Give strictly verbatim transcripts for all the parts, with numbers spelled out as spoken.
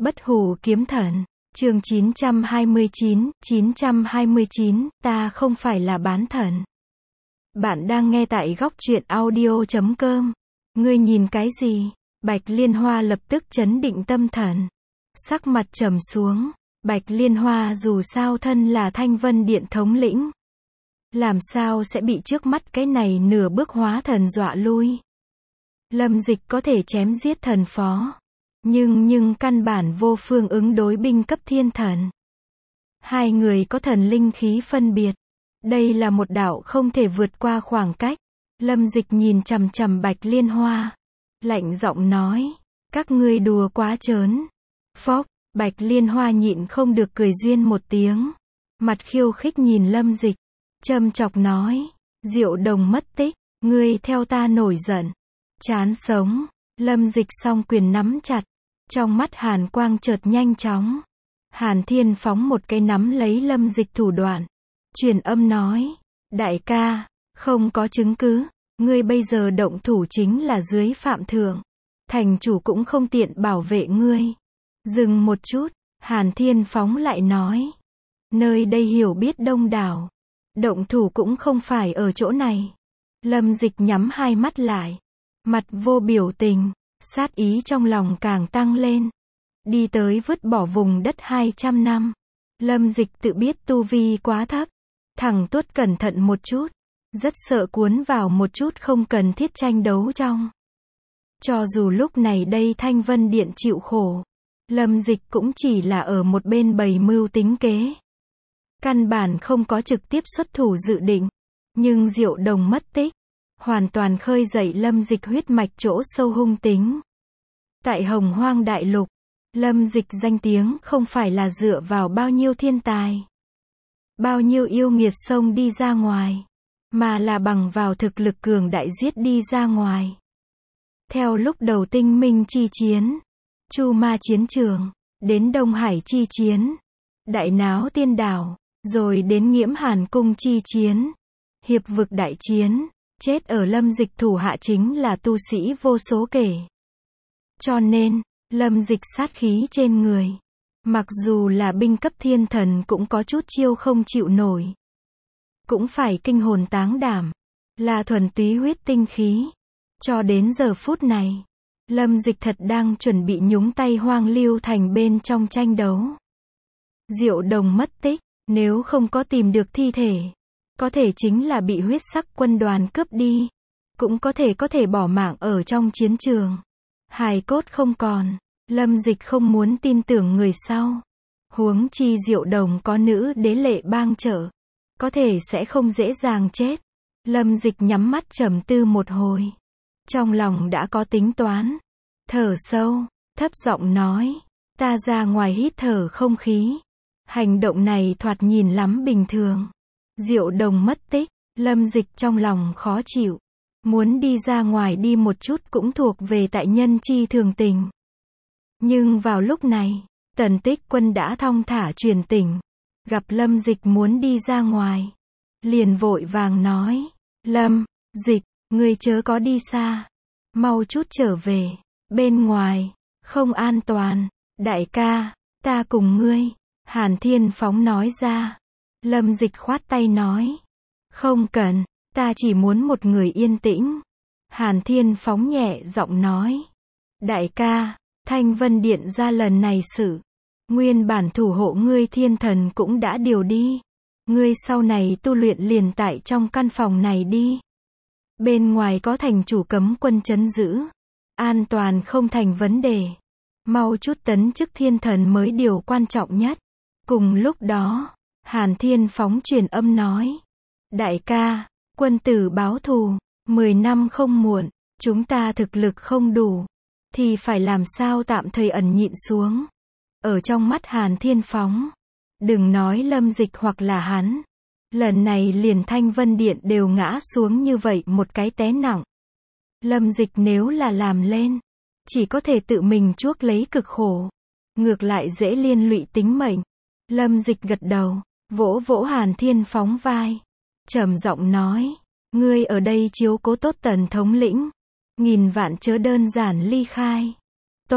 Bất hủ kiếm thần, chương chín trăm hai mươi chín, chín trăm hai mươi chín, ta không phải là bán thần. Bạn đang nghe tại góc truyện audio chấm com. Ngươi nhìn cái gì? Bạch Liên Hoa lập tức chấn định tâm thần. Sắc mặt trầm xuống, Bạch Liên Hoa dù sao thân là Thanh Vân Điện thống lĩnh. Làm sao sẽ bị trước mắt cái này nửa bước hóa thần dọa lui? Lâm Dịch có thể chém giết thần phó. Nhưng nhưng căn bản vô phương ứng đối binh cấp thiên thần. Hai người có thần linh khí phân biệt. Đây là một đạo không thể vượt qua khoảng cách. Lâm Dịch nhìn chằm chằm Bạch Liên Hoa. Lạnh giọng nói. Các ngươi đùa quá trớn. Phốc, Bạch Liên Hoa nhịn không được cười duyên một tiếng. Mặt khiêu khích nhìn Lâm Dịch. Châm chọc nói. Diệu Đồng mất tích. Ngươi theo ta nổi giận. Chán sống. Lâm Dịch song quyền nắm chặt. Trong mắt hàn quang chợt nhanh chóng. Hàn Thiên phóng một cái nắm lấy Lâm Dịch thủ đoạn. Truyền âm nói. Đại ca, không có chứng cứ. Ngươi bây giờ động thủ chính là dưới phạm thượng. Thành chủ cũng không tiện bảo vệ ngươi. Dừng một chút, Hàn Thiên phóng lại nói. Nơi đây hiểu biết đông đảo. Động thủ cũng không phải ở chỗ này. Lâm Dịch nhắm hai mắt lại. Mặt vô biểu tình. Sát ý trong lòng càng tăng lên. Đi tới vứt bỏ vùng đất hai trăm năm. Lâm Dịch tự biết tu vi quá thấp. Thẳng tuốt cẩn thận một chút. Rất sợ cuốn vào một chút không cần thiết tranh đấu trong. Cho dù lúc này đây Thanh Vân Điện chịu khổ. Lâm Dịch cũng chỉ là ở một bên bày mưu tính kế. Căn bản không có trực tiếp xuất thủ dự định. Nhưng Diệu Đồng mất tích. Hoàn toàn khơi dậy Lâm Dịch huyết mạch chỗ sâu hung tính. Tại Hồng Hoang Đại Lục, Lâm Dịch danh tiếng không phải là dựa vào bao nhiêu thiên tài, bao nhiêu yêu nghiệt xông đi ra ngoài, mà là bằng vào thực lực cường đại giết đi ra ngoài. Theo lúc đầu Tinh Minh chi chiến, Chu Ma chiến trường, đến Đông Hải chi chiến, Đại Náo Tiên Đảo, rồi đến Nghiễm Hàn Cung chi chiến, Hiệp Vực đại chiến. Chết ở Lâm Dịch thủ hạ chính là tu sĩ vô số kể. Cho nên, Lâm Dịch sát khí trên người. Mặc dù là binh cấp thiên thần cũng có chút chiêu không chịu nổi. Cũng phải kinh hồn táng đảm. Là thuần túy huyết tinh khí. Cho đến giờ phút này, Lâm Dịch thật đang chuẩn bị nhúng tay Hoang Lưu Thành bên trong tranh đấu. Diệu Đồng mất tích, nếu không có tìm được thi thể. Có thể chính là bị huyết sắc quân đoàn cướp đi. Cũng có thể có thể bỏ mạng ở trong chiến trường. Hài cốt không còn. Lâm Dịch không muốn tin tưởng người sau. Huống chi Diệu Đồng có nữ đế lệ bang trợ. Có thể sẽ không dễ dàng chết. Lâm Dịch nhắm mắt trầm tư một hồi. Trong lòng đã có tính toán. Thở sâu, thấp giọng nói. Ta ra ngoài hít thở không khí. Hành động này thoạt nhìn lắm bình thường. Diệu Đồng mất tích, Lâm Dịch trong lòng khó chịu. Muốn đi ra ngoài đi một chút cũng thuộc về tại nhân chi thường tình. Nhưng vào lúc này, Tần Tích Quân đã thong thả truyền tình. Gặp Lâm Dịch muốn đi ra ngoài. Liền vội vàng nói. Lâm, Dịch, ngươi chớ có đi xa. Mau chút trở về. Bên ngoài, không an toàn. Đại ca, ta cùng ngươi. Hàn Thiên phóng nói ra. Lâm Dịch khoát tay nói. Không cần, ta chỉ muốn một người yên tĩnh. Hàn Thiên phóng nhẹ giọng nói. Đại ca, Thanh Vân Điện ra lần này sự. Nguyên bản thủ hộ ngươi thiên thần cũng đã điều đi. Ngươi sau này tu luyện liền tại trong căn phòng này đi. Bên ngoài có thành chủ cấm quân trấn giữ. An toàn không thành vấn đề. Mau chút tấn chức thiên thần mới điều quan trọng nhất. Cùng lúc đó, Hàn Thiên phóng truyền âm nói. Đại ca, quân tử báo thù, mười năm không muộn, chúng ta thực lực không đủ, thì phải làm sao tạm thời ẩn nhịn xuống. Ở trong mắt Hàn Thiên phóng, đừng nói Lâm Dịch hoặc là hắn. Lần này liền Thanh Vân Điện đều ngã xuống như vậy một cái té nặng. Lâm Dịch nếu là làm lên, chỉ có thể tự mình chuốc lấy cực khổ. Ngược lại dễ liên lụy tính mệnh. Lâm Dịch gật đầu. Vỗ vỗ Hàn Thiên phóng vai. Trầm giọng nói. Ngươi ở đây chiếu cố tốt Tần thống lĩnh. Nghìn vạn chớ đơn giản ly khai. Tốt,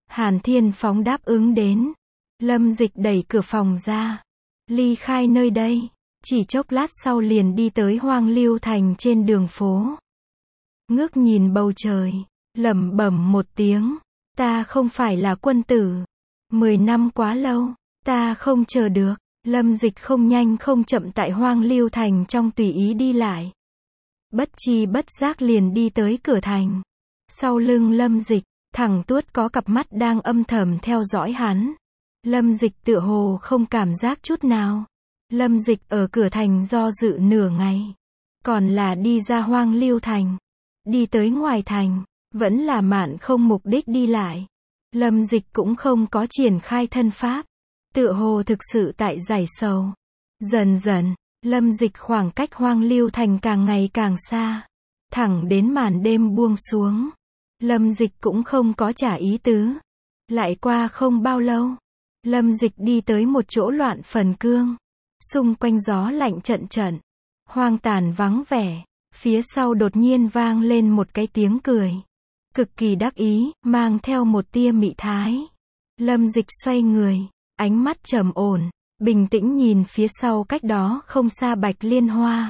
Hàn Thiên Phóng đáp ứng đến. Lâm Dịch đẩy cửa phòng ra, ly khai nơi đây. Chỉ chốc lát sau liền đi tới Hoang Lưu Thành trên đường phố. Ngước nhìn bầu trời, lẩm bẩm một tiếng, ta không phải là quân tử. Mười năm quá lâu, ta không chờ được. Lâm Dịch không nhanh không chậm tại Hoang Lưu Thành trong tùy ý đi lại. Bất chi bất giác liền đi tới cửa thành. Sau lưng Lâm Dịch, Thẳng Tuốt có cặp mắt đang âm thầm theo dõi hắn. Lâm Dịch tựa hồ không cảm giác chút nào. Lâm Dịch ở cửa thành do dự nửa ngày. Còn là đi ra Hoang Lưu Thành. Đi tới ngoài thành, vẫn là mạn không mục đích đi lại. Lâm Dịch cũng không có triển khai thân pháp. Tựa hồ thực sự tại giải sầu. Dần dần, Lâm Dịch khoảng cách Hoang Lưu Thành càng ngày càng xa. Thẳng đến màn đêm buông xuống. Lâm Dịch cũng không có trả ý tứ. Lại qua không bao lâu, Lâm Dịch đi tới một chỗ loạn phần cương. Xung quanh gió lạnh trận trận. Hoang tàn vắng vẻ. Phía sau đột nhiên vang lên một cái tiếng cười. Cực kỳ đắc ý, mang theo một tia mị thái. Lâm Dịch xoay người, ánh mắt trầm ổn, bình tĩnh nhìn phía sau cách đó không xa Bạch Liên Hoa.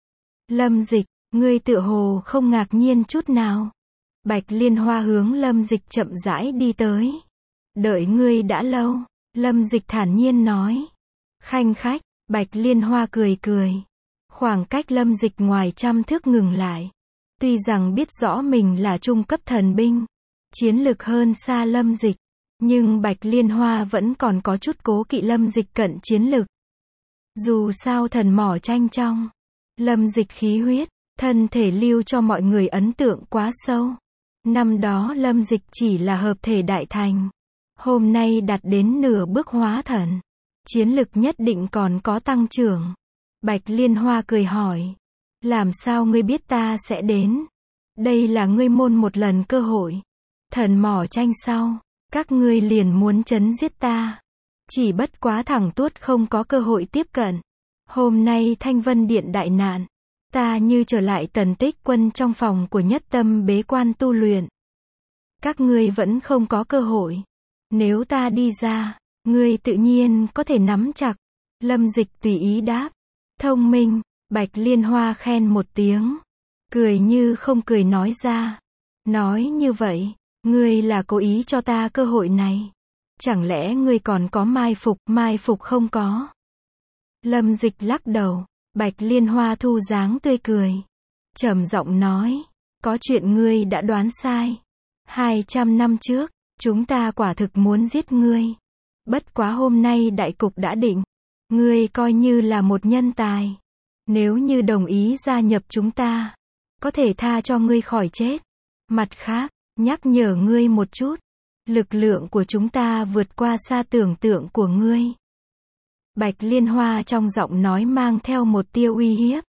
Lâm Dịch, ngươi tựa hồ không ngạc nhiên chút nào. Bạch Liên Hoa hướng Lâm Dịch chậm rãi đi tới. Đợi ngươi đã lâu, Lâm Dịch thản nhiên nói. Khanh khách, Bạch Liên Hoa cười cười. Khoảng cách Lâm Dịch ngoài trăm thước ngừng lại. Tuy rằng biết rõ mình là trung cấp thần binh, chiến lực hơn xa Lâm Dịch, nhưng Bạch Liên Hoa vẫn còn có chút cố kỵ Lâm Dịch cận chiến lực. Dù sao thần mỏ tranh trong, Lâm Dịch khí huyết, thân thể lưu cho mọi người ấn tượng quá sâu. Năm đó Lâm Dịch chỉ là hợp thể đại thành, hôm nay đạt đến nửa bước hóa thần, chiến lực nhất định còn có tăng trưởng. Bạch Liên Hoa cười hỏi, làm sao ngươi biết ta sẽ đến? Đây là ngươi môn một lần cơ hội. Thần mỏ tranh sau, các ngươi liền muốn chấn giết ta. Chỉ bất quá Thẳng Tuốt không có cơ hội tiếp cận. Hôm nay Thanh Vân Điện đại nạn, ta như trở lại Tần Tích Quân trong phòng của Nhất Tâm bế quan tu luyện. Các ngươi vẫn không có cơ hội. Nếu ta đi ra, ngươi tự nhiên có thể nắm chặt. Lâm Dịch tùy ý đáp. Thông minh. Bạch Liên Hoa khen một tiếng. Cười như không cười nói ra. Nói như vậy, ngươi là cố ý cho ta cơ hội này. Chẳng lẽ ngươi còn có mai phục, mai phục không có? Lâm Dịch lắc đầu. Bạch Liên Hoa thu dáng tươi cười. Trầm giọng nói. Có chuyện ngươi đã đoán sai. Hai trăm năm trước, chúng ta quả thực muốn giết ngươi. Bất quá hôm nay đại cục đã định. Ngươi coi như là một nhân tài. Nếu như đồng ý gia nhập chúng ta, có thể tha cho ngươi khỏi chết. Mặt khác, nhắc nhở ngươi một chút. Lực lượng của chúng ta vượt qua xa tưởng tượng của ngươi. Bạch Liên Hoa trong giọng nói mang theo một tia uy hiếp.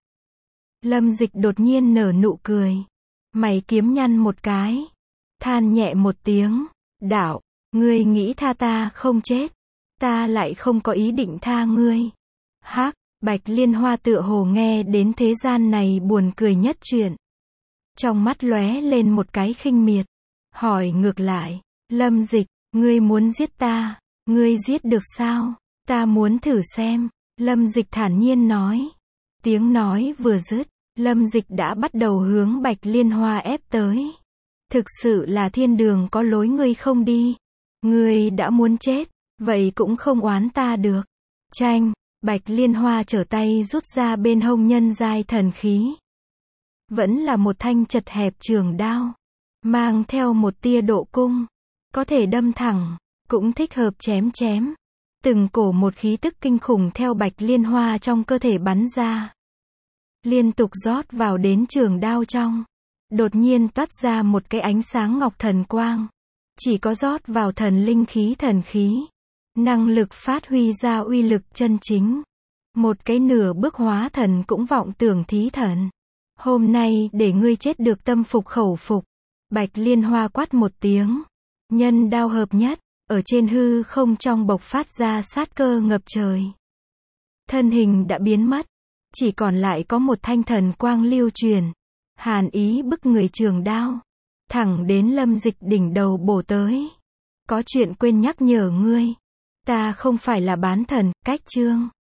Lâm Dịch đột nhiên nở nụ cười. Mày kiếm nhăn một cái. Than nhẹ một tiếng. Đạo, ngươi nghĩ tha ta không chết. Ta lại không có ý định tha ngươi. Hắc, Bạch Liên Hoa tựa hồ nghe đến thế gian này buồn cười nhất chuyện. Trong mắt lóe lên một cái khinh miệt. Hỏi ngược lại, Lâm Dịch, ngươi muốn giết ta, ngươi giết được sao? Ta muốn thử xem. Lâm Dịch thản nhiên nói. Tiếng nói vừa dứt, Lâm Dịch đã bắt đầu hướng Bạch Liên Hoa ép tới. Thực sự là thiên đường có lối ngươi không đi. Ngươi đã muốn chết, vậy cũng không oán ta được. Tranh, Bạch Liên Hoa trở tay rút ra bên hông nhân giai thần khí. Vẫn là một thanh chật hẹp trường đao. Mang theo một tia độ cung. Có thể đâm thẳng, cũng thích hợp chém chém. Từng cổ một khí tức kinh khủng theo Bạch Liên Hoa trong cơ thể bắn ra. Liên tục rót vào đến trường đao trong. Đột nhiên toát ra một cái ánh sáng ngọc thần quang. Chỉ có rót vào thần linh khí thần khí. Năng lực phát huy ra uy lực chân chính. Một cái nửa bước hóa thần cũng vọng tưởng thí thần. Hôm nay để ngươi chết được tâm phục khẩu phục. Bạch Liên Hoa quát một tiếng. Nhân đao hợp nhất. Ở trên hư không trong bộc phát ra sát cơ ngập trời. Thân hình đã biến mất. Chỉ còn lại có một thanh thần quang lưu truyền. Hàn ý bức người trường đao. Thẳng đến Lâm Dịch đỉnh đầu bổ tới. Có chuyện quên nhắc nhở ngươi. Ta không phải là bán thần, cách chương.